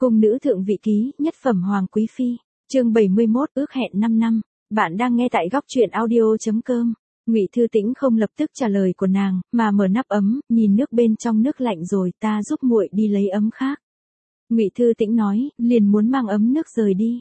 Cung nữ thượng vị ký, nhất phẩm hoàng quý phi, chương 71, ước hẹn 5 năm. Bạn đang nghe tại góc truyện audio.com. Ngụy Thư Tĩnh không lập tức trả lời của nàng, mà mở nắp ấm, nhìn nước bên trong nước lạnh rồi, ta giúp muội đi lấy ấm khác. Ngụy Thư Tĩnh nói, liền muốn mang ấm nước rời đi.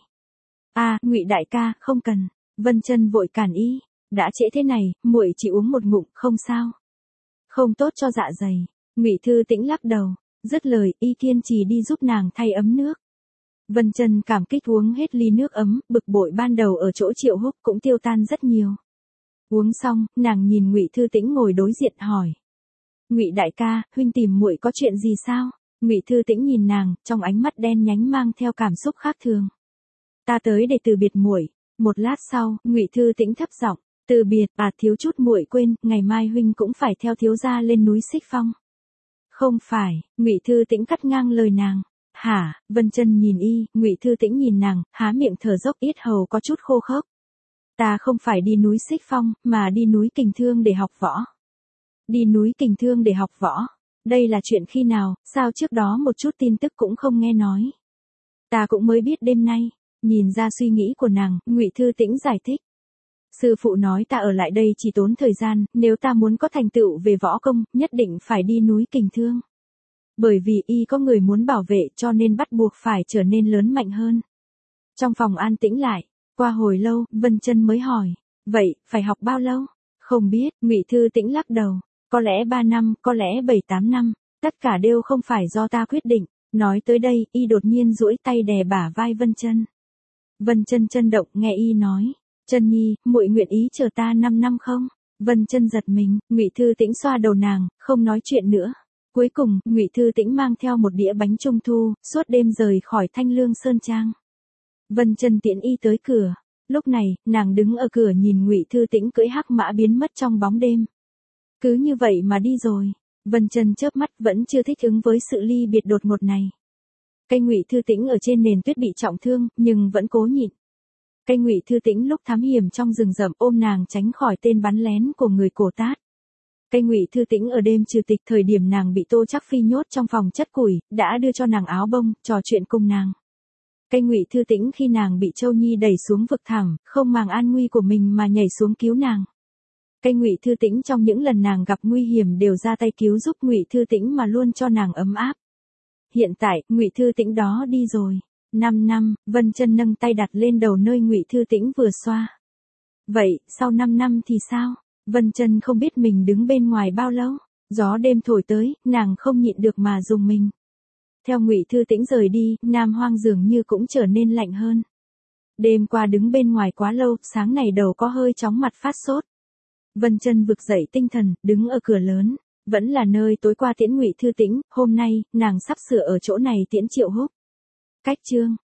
Ngụy đại ca, không cần. Vân Chân vội cản y, đã trễ thế này, muội chỉ uống một ngụm, không sao. Không tốt cho dạ dày. Ngụy Thư Tĩnh lắc đầu, dứt lời, y kiên trì đi giúp nàng thay ấm nước. Vân Chân cảm kích uống hết ly nước ấm, bực bội ban đầu ở chỗ Triệu Húc cũng tiêu tan rất nhiều. Uống xong, nàng nhìn Ngụy Thư Tĩnh ngồi đối diện hỏi: "Ngụy đại ca, huynh tìm muội có chuyện gì sao?" Ngụy Thư Tĩnh nhìn nàng, trong ánh mắt đen nhánh mang theo cảm xúc khác thường. "Ta tới để từ biệt muội." Một lát sau, Ngụy Thư Tĩnh thấp giọng: "Từ biệt, thiếu chút muội quên, ngày mai huynh cũng phải theo thiếu gia lên núi Xích Phong." "Không phải." Ngụy Thư Tĩnh cắt ngang lời nàng. "Hả?" Vân Chân nhìn y, Ngụy Thư Tĩnh nhìn nàng, há miệng thở dốc, yết hầu có chút khô khốc. "Ta không phải đi núi Xích Phong, mà đi núi Kình Thương để học võ." "Đi núi Kình Thương để học võ? Đây là chuyện khi nào, sao trước đó một chút tin tức cũng không nghe nói?" "Ta cũng mới biết đêm nay." Nhìn ra suy nghĩ của nàng, Ngụy Thư Tĩnh giải thích: "Sư phụ nói ta ở lại đây chỉ tốn thời gian, nếu ta muốn có thành tựu về võ công, nhất định phải đi núi Kình Thương. Bởi vì y có người muốn bảo vệ cho nên bắt buộc phải trở nên lớn mạnh hơn." Trong phòng an tĩnh lại, qua hồi lâu, Vân Chân mới hỏi: "Vậy, phải học bao lâu?" "Không biết." Ngụy Thư Tĩnh lắc đầu. "Có lẽ 3 năm, có lẽ 7-8 năm, tất cả đều không phải do ta quyết định." Nói tới đây, y đột nhiên duỗi tay đè bả vai Vân Chân. Vân Chân chấn động, nghe y nói: "Chân nhi, muội nguyện ý chờ ta 5 năm không?" Vân Chân giật mình, Ngụy Thư Tĩnh xoa đầu nàng, không nói chuyện nữa. Cuối cùng, Ngụy Thư Tĩnh mang theo một đĩa bánh trung thu, suốt đêm rời khỏi Thanh Lương Sơn Trang. Vân Chân tiễn y tới cửa. Lúc này, nàng đứng ở cửa nhìn Ngụy Thư Tĩnh cưỡi hắc mã biến mất trong bóng đêm. Cứ như vậy mà đi rồi. Vân Chân chớp mắt, vẫn chưa thích ứng với sự ly biệt đột ngột này. Cây Ngụy Thư Tĩnh ở trên nền tuyết bị trọng thương, nhưng vẫn cố nhịn. Cây Ngụy Thư Tĩnh lúc thám hiểm trong rừng rậm ôm nàng tránh khỏi tên bắn lén của người Cổ Tát. Cây Ngụy Thư Tĩnh ở đêm trừ tịch thời điểm nàng bị Tô Trác Phi nhốt trong phòng chất củi, đã đưa cho nàng áo bông, trò chuyện cùng nàng. Cây Ngụy Thư Tĩnh khi nàng bị Châu Nhi đẩy xuống vực thẳm, không màng an nguy của mình mà nhảy xuống cứu nàng. Cây Ngụy Thư Tĩnh trong những lần nàng gặp nguy hiểm đều ra tay cứu giúp Ngụy Thư Tĩnh mà luôn cho nàng ấm áp. Hiện tại, Ngụy Thư Tĩnh đó đi rồi. 5 năm, Vân Chân nâng tay đặt lên đầu nơi Ngụy Thư Tĩnh vừa xoa. "Vậy, sau 5 năm thì sao?" Vân Chân không biết mình đứng bên ngoài bao lâu. Gió đêm thổi tới, nàng không nhịn được mà rùng mình. Theo Ngụy Thư Tĩnh rời đi, Nam Hoang dường như cũng trở nên lạnh hơn. Đêm qua đứng bên ngoài quá lâu, sáng này đầu có hơi chóng mặt phát sốt. Vân Chân vực dậy tinh thần, đứng ở cửa lớn. Vẫn là nơi tối qua tiễn Ngụy Thư Tĩnh, hôm nay, nàng sắp sửa ở chỗ này tiễn Triệu Húc. Cách chương